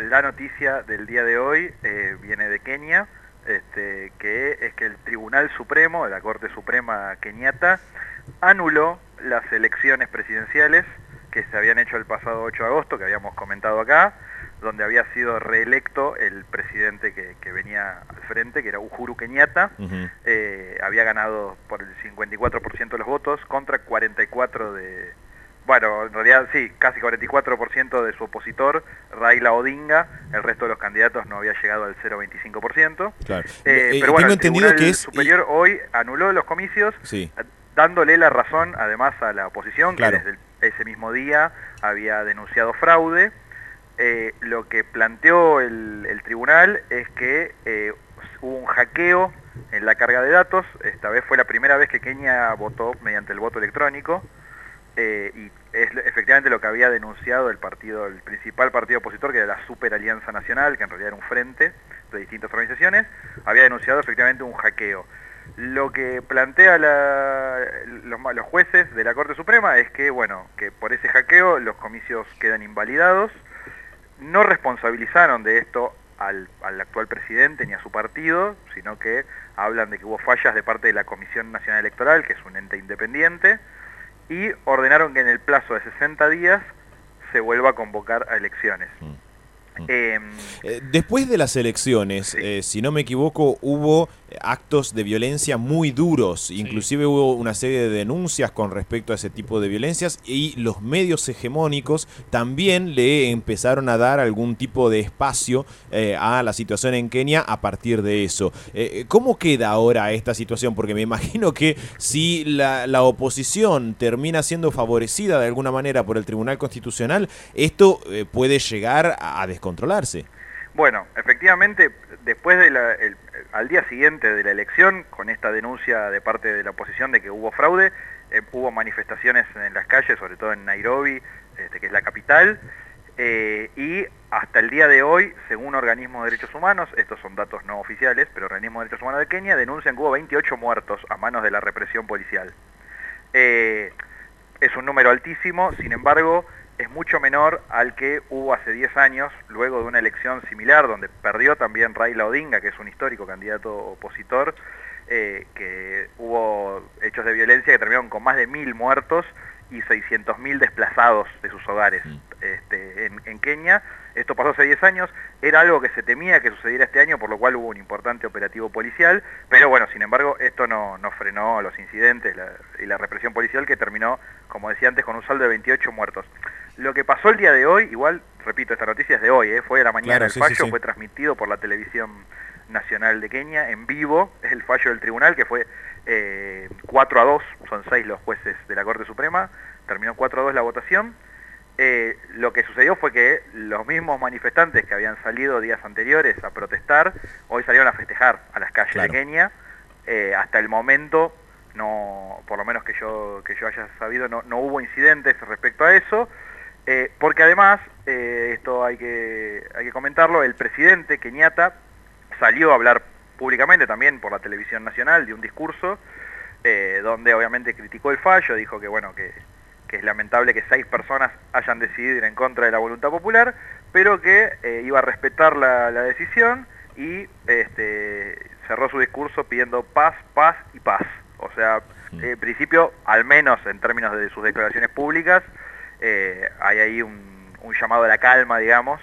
la noticia del día de hoy viene de Kenia, que es que el Tribunal Supremo, de la Corte Suprema keniata, anuló las elecciones presidenciales que se habían hecho el pasado 8 de agosto, que habíamos comentado acá, donde había sido reelecto el presidente que venía al frente, que era Uhuru Kenyatta. Había ganado por el 54% de los votos contra 44% de... Bueno, en realidad sí, casi 44% de su opositor, Raila Odinga. El resto de los candidatos no había llegado al 0,25%. Claro. Pero bueno, Tengo el entendido Tribunal que es... Superior hoy anuló los comicios, Sí, dándole la razón además a la oposición, que claro. desde ese mismo día había denunciado fraude. Lo que planteó el tribunal es que hubo un hackeo en la carga de datos. Esta vez fue la primera vez que Kenia votó mediante el voto electrónico, y es efectivamente lo que había denunciado el principal partido opositor, que era la Super Alianza Nacional, que en realidad era un frente de distintas organizaciones. Había denunciado efectivamente un hackeo. Lo que plantea los jueces de la Corte Suprema es que, bueno, que por ese hackeo los comicios quedan invalidados. No responsabilizaron de esto al actual presidente ni a su partido, sino que hablan de que hubo fallas de parte de la Comisión Nacional Electoral, que es un ente independiente, y ordenaron que en el plazo de 60 días se vuelva a convocar a elecciones. Después de las elecciones, Sí. si no me equivoco, hubo actos de violencia muy duros, inclusive hubo una serie de denuncias con respecto a ese tipo de violencias y los medios hegemónicos también le empezaron a dar algún tipo de espacio a la situación en Kenia a partir de eso. ¿Cómo queda ahora esta situación? Porque me imagino que si la oposición termina siendo favorecida de alguna manera por el Tribunal Constitucional, esto puede llegar a descontrolarse. Bueno, efectivamente, después al día siguiente de la elección, con esta denuncia de parte de la oposición de que hubo fraude, hubo manifestaciones en las calles, sobre todo en Nairobi, que es la capital, y hasta el día de hoy, según organismos de derechos humanos, estos son datos no oficiales, pero organismos de derechos humanos de Kenia denuncian que hubo 28 muertos a manos de la represión policial. Es un número altísimo, sin embargo, es mucho menor al que hubo hace 10 años, luego de una elección similar, donde perdió también Raila Odinga, que es un histórico candidato opositor, que hubo hechos de violencia que terminaron con más de 1000 muertos y 600.000 desplazados de sus hogares en Kenia. Esto pasó hace 10 años, era algo que se temía que sucediera este año, por lo cual hubo un importante operativo policial, pero bueno, sin embargo, esto no frenó los incidentes y la represión policial, que terminó, como decía antes, con un saldo de 28 muertos. Lo que pasó el día de hoy, igual, repito, esta noticia es de hoy, fue de la mañana, Claro, el sí, fallo sí. fue transmitido por la televisión nacional de Kenia en vivo, es el fallo del tribunal, que fue 4-2, son 6 los jueces de la Corte Suprema, terminó 4-2 la votación. Lo que sucedió fue que los mismos manifestantes que habían salido días anteriores a protestar, hoy salieron a festejar a las calles de Kenia. Hasta el momento, no, por lo menos que yo haya sabido, no hubo incidentes respecto a eso, porque además, esto hay que comentarlo, el presidente Kenyatta salió a hablar públicamente también por la televisión nacional, de un discurso donde obviamente criticó el fallo, dijo que bueno, que es lamentable que 6 personas hayan decidido ir en contra de la voluntad popular, pero que iba a respetar la decisión, y cerró su discurso pidiendo paz, paz y paz. O sea, en principio, al menos en términos de sus declaraciones públicas, hay ahí un llamado a la calma, digamos,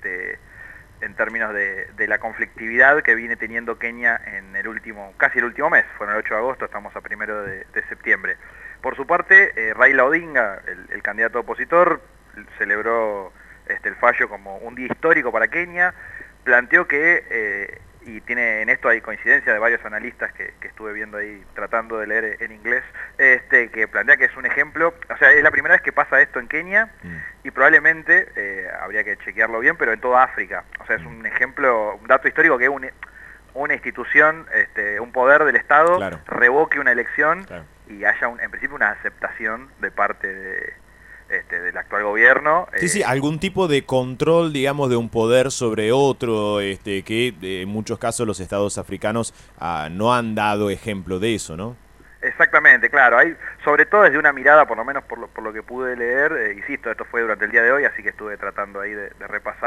en términos de la conflictividad que viene teniendo Kenia en casi el último mes. Fueron el 8 de agosto, estamos a 1 de septiembre. Por su parte, Raila Odinga, el candidato opositor, celebró el fallo como un día histórico para Kenia. Planteó que, y en esto hay coincidencia de varios analistas que estuve viendo ahí, tratando de leer en inglés, que plantea que es un ejemplo, o sea, es la primera vez que pasa esto en Kenia, y probablemente, habría que chequearlo bien, pero en toda África. O sea, es un ejemplo, un dato histórico, que una institución, un poder del Estado, revoque una elección y haya en principio una aceptación de parte del actual gobierno. Sí, algún tipo de control, digamos, de un poder sobre otro, que en muchos casos los estados africanos no han dado ejemplo de eso, ¿no? Exactamente, claro. Hay, sobre todo desde una mirada, por lo menos por lo que pude leer, insisto, esto fue durante el día de hoy, así que estuve tratando ahí de repasar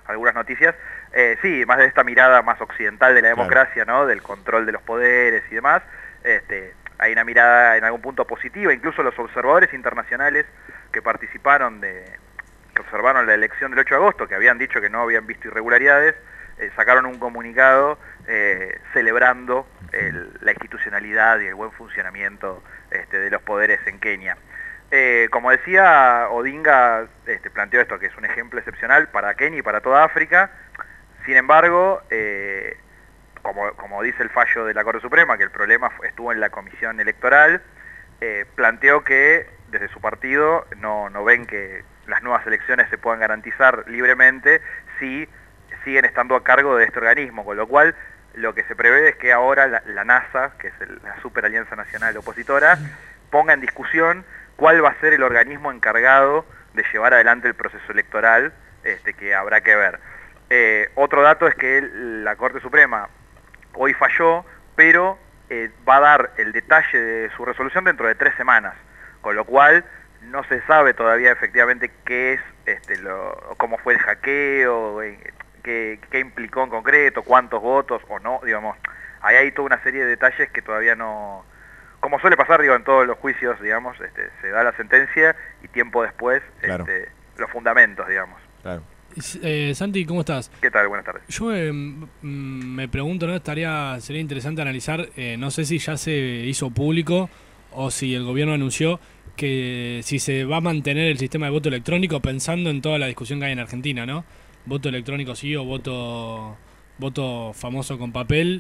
algunas noticias. Sí, más de esta mirada más occidental de la democracia, ¿no? Del control de los poderes y demás. Hay una mirada en algún punto positiva, incluso los observadores internacionales que participaron que observaron la elección del 8 de agosto, que habían dicho que no habían visto irregularidades, sacaron un comunicado celebrando la institucionalidad y el buen funcionamiento de los poderes en Kenia. Como decía, Odinga planteó esto, que es un ejemplo excepcional para Kenia y para toda África. Sin embargo, como dice el fallo de la Corte Suprema, que el problema estuvo en la comisión electoral, planteó que desde su partido no ven que las nuevas elecciones se puedan garantizar libremente si siguen estando a cargo de este organismo, con lo cual lo que se prevé es que ahora la NASA, que es la Super Alianza Nacional Opositora, ponga en discusión cuál va a ser el organismo encargado de llevar adelante el proceso electoral, que habrá que ver. Otro dato es que la Corte Suprema hoy falló, pero va a dar el detalle de su resolución dentro de 3 semanas, con lo cual no se sabe todavía efectivamente qué es, cómo fue el hackeo, qué implicó en concreto, cuántos votos o no, digamos. Ahí hay toda una serie de detalles que todavía no... Como suele pasar, en todos los juicios, digamos, se da la sentencia y tiempo después, claro, los fundamentos, digamos. Claro. Santi, ¿cómo estás? ¿Qué tal? Buenas tardes. Yo me pregunto, ¿no? Sería interesante analizar, no sé si ya se hizo público o si el gobierno anunció que si se va a mantener el sistema de voto electrónico pensando en toda la discusión que hay en Argentina, ¿no? Voto electrónico sí o voto famoso con papel,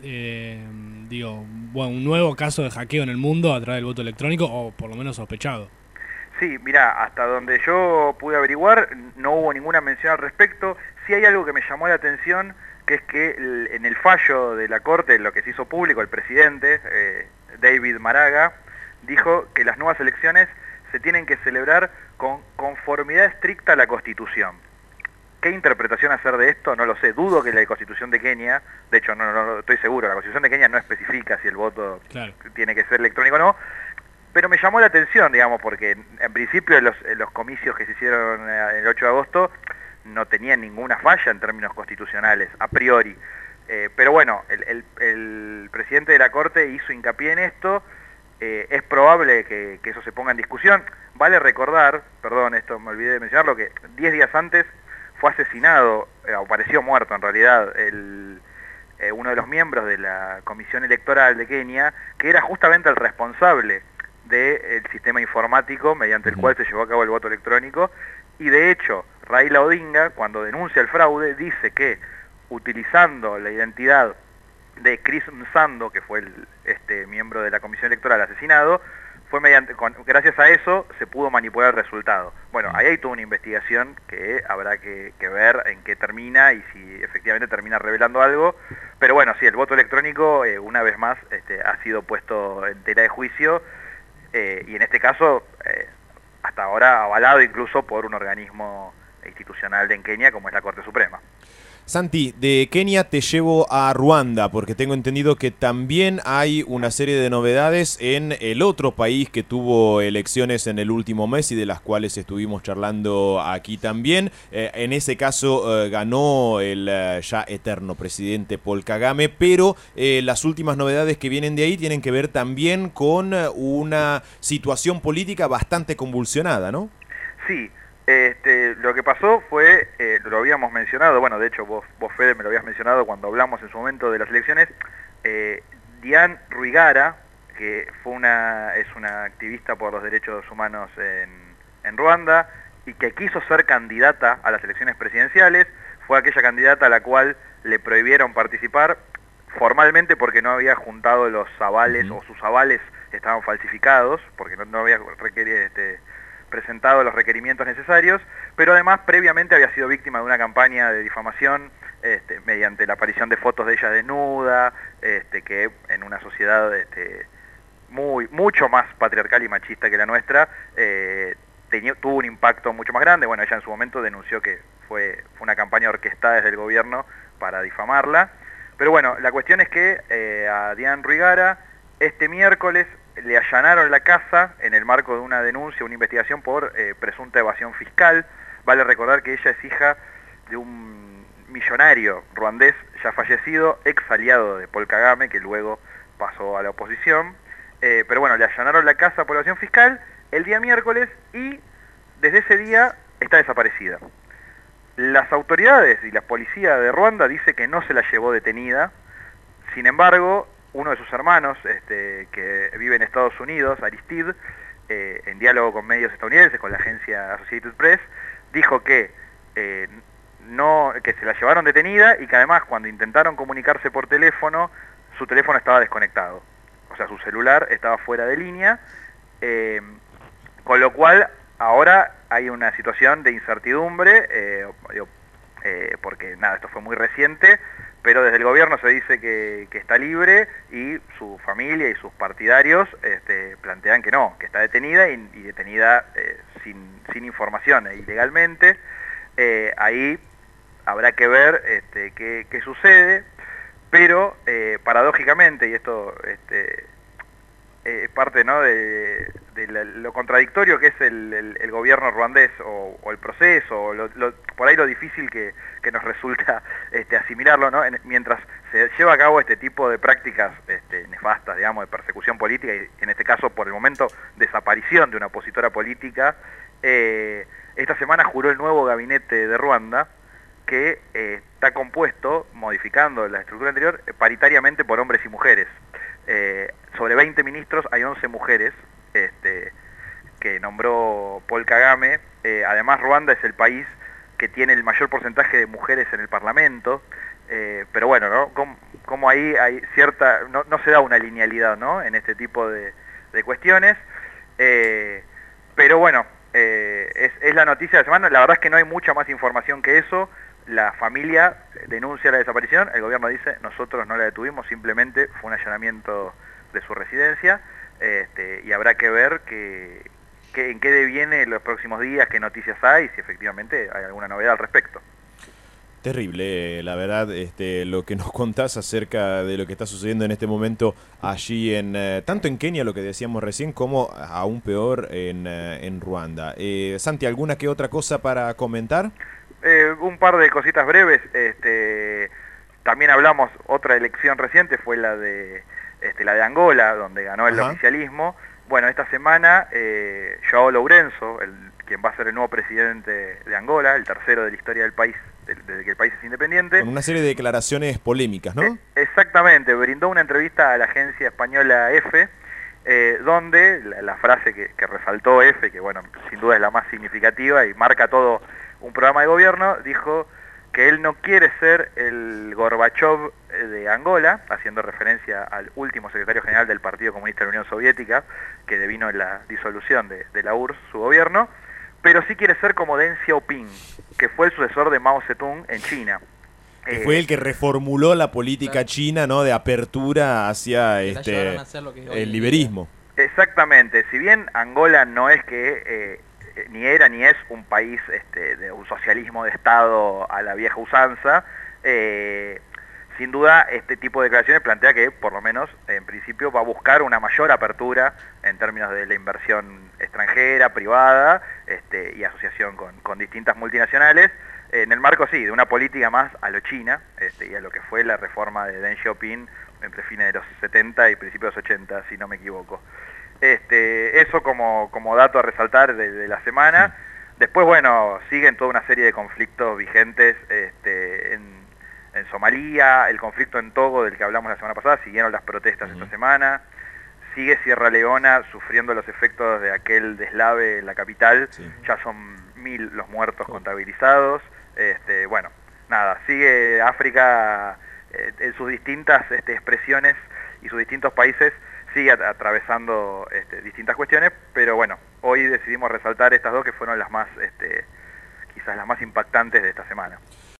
un nuevo caso de hackeo en el mundo a través del voto electrónico, o por lo menos sospechado. Sí, mirá, hasta donde yo pude averiguar no hubo ninguna mención al respecto. Sí hay algo que me llamó la atención, que es que en el fallo de la Corte, lo que se hizo público, el presidente, David Maraga, dijo que las nuevas elecciones se tienen que celebrar con conformidad estricta a la Constitución. ¿Qué interpretación hacer de esto? No lo sé. Dudo que la Constitución de Kenia, de hecho no estoy seguro, la Constitución de Kenia no especifica si el voto tiene que ser electrónico o no, pero me llamó la atención, digamos, porque en principio los comicios que se hicieron el 8 de agosto no tenían ninguna falla en términos constitucionales, a priori. Pero bueno, el presidente de la Corte hizo hincapié en esto. Es probable que eso se ponga en discusión. Vale recordar, perdón, esto me olvidé de mencionarlo, que 10 días antes fue asesinado, o pareció muerto en realidad, uno de los miembros de la Comisión Electoral de Kenia, que era justamente el responsable del sistema informático mediante el cual se llevó a cabo el voto electrónico, y de hecho Raila Odinga, cuando denuncia el fraude, dice que utilizando la identidad de Chris Msando, que fue el miembro de la Comisión Electoral asesinado, fue gracias a eso se pudo manipular el resultado. Bueno, ahí hay toda una investigación que habrá que ver en qué termina y si efectivamente termina revelando algo. Pero bueno, sí, el voto electrónico una vez más ha sido puesto en tela de juicio y en este caso hasta ahora avalado incluso por un organismo institucional en Kenia como es la Corte Suprema. Santi, de Kenia te llevo a Ruanda, porque tengo entendido que también hay una serie de novedades en el otro país que tuvo elecciones en el último mes y de las cuales estuvimos charlando aquí también. En ese caso ganó el ya eterno presidente Paul Kagame, pero las últimas novedades que vienen de ahí tienen que ver también con una situación política bastante convulsionada, ¿no? Sí. Lo que pasó fue, lo habíamos mencionado, bueno, de hecho vos Fede me lo habías mencionado cuando hablamos en su momento de las elecciones, Diane Rwigara, que es una activista por los derechos humanos en Ruanda y que quiso ser candidata a las elecciones presidenciales, fue aquella candidata a la cual le prohibieron participar formalmente porque no había juntado los avales o sus avales estaban falsificados, porque no había presentado los requerimientos necesarios, pero además previamente había sido víctima de una campaña de difamación mediante la aparición de fotos de ella desnuda, que en una sociedad mucho más patriarcal y machista que la nuestra, tuvo un impacto mucho más grande. Bueno, ella en su momento denunció que fue una campaña orquestada desde el gobierno para difamarla, pero bueno, la cuestión es que a Diane Rwigara este miércoles le allanaron la casa en el marco de una denuncia, una investigación por presunta evasión fiscal. Vale recordar que ella es hija de un millonario ruandés ya fallecido, ex aliado de Paul Kagame, que luego pasó a la oposición. Pero bueno, le allanaron la casa por evasión fiscal el día miércoles y desde ese día está desaparecida. Las autoridades y la policía de Ruanda dice que no se la llevó detenida. Sin embargo, uno de sus hermanos, que vive en Estados Unidos, Aristide, en diálogo con medios estadounidenses, con la agencia Associated Press, dijo que que se la llevaron detenida y que además cuando intentaron comunicarse por teléfono, su teléfono estaba desconectado. O sea, su celular estaba fuera de línea, con lo cual ahora hay una situación de incertidumbre, porque nada, esto fue muy reciente, pero desde el gobierno se dice que está libre y su familia y sus partidarios plantean que no, que está detenida y detenida sin información ilegalmente. Ahí habrá que ver qué sucede, pero paradójicamente, y esto parte, ¿no?, de lo contradictorio que es el gobierno ruandés o el proceso, o por ahí lo difícil que nos resulta asimilarlo, ¿no? Mientras se lleva a cabo este tipo de prácticas nefastas, digamos, de persecución política, y en este caso por el momento desaparición de una opositora política, esta semana juró el nuevo gabinete de Ruanda, que está compuesto, modificando la estructura anterior, paritariamente por hombres y mujeres. Sobre 20 ministros hay 11 mujeres que nombró Paul Kagame. Además, Ruanda es el país que tiene el mayor porcentaje de mujeres en el Parlamento, pero bueno, ¿no? Como ahí hay cierta, no se da una linealidad, ¿no?, en este tipo de cuestiones, pero bueno, es la noticia de la semana. La verdad es que no hay mucha más información que eso. La familia denuncia la desaparición, el gobierno dice nosotros no la detuvimos, simplemente fue un allanamiento de su residencia, y habrá que ver en qué deviene los próximos días, qué noticias hay, si efectivamente hay alguna novedad al respecto. Terrible, la verdad, lo que nos contás acerca de lo que está sucediendo en este momento allí tanto en Kenia, lo que decíamos recién, como aún peor en Ruanda. Santi, ¿alguna que otra cosa para comentar? Un par de cositas breves. También hablamos, otra elección reciente fue la de Angola, donde ganó el oficialismo. Bueno, esta semana João Lourenço, quien va a ser el nuevo presidente de Angola, el tercero de la historia del país, desde que el país es independiente. Con una serie de declaraciones polémicas, ¿no? Exactamente, brindó una entrevista a la agencia española EFE, donde la frase que resaltó EFE, que bueno, sin duda es la más significativa y marca todo un programa de gobierno, dijo que él no quiere ser el Gorbachov de Angola, haciendo referencia al último secretario general del Partido Comunista de la Unión Soviética, que devino en la disolución de la URSS, su gobierno, pero sí quiere ser como Deng Xiaoping, que fue el sucesor de Mao Zedong en China. Que fue el que reformuló la política china, ¿no?, de apertura hacia el liberismo. Exactamente, si bien Angola no es que ni era ni es un país de un socialismo de Estado a la vieja usanza, sin duda este tipo de declaraciones plantea que por lo menos en principio va a buscar una mayor apertura en términos de la inversión extranjera, privada, y asociación con distintas multinacionales, en el marco sí, de una política más a lo China, y a lo que fue la reforma de Deng Xiaoping entre fines de los 70 y principios de los 80, si no me equivoco. Eso como dato a resaltar de la semana. Después, bueno, siguen toda una serie de conflictos vigentes en Somalia, el conflicto en Togo del que hablamos la semana pasada, siguieron las protestas esta semana, sigue Sierra Leona sufriendo los efectos de aquel deslave en la capital, ya son 1000 los muertos contabilizados. Bueno, nada, sigue África en sus distintas expresiones y sus distintos países, sigue atravesando distintas cuestiones, pero bueno, hoy decidimos resaltar estas dos que fueron las más, quizás las más impactantes de esta semana.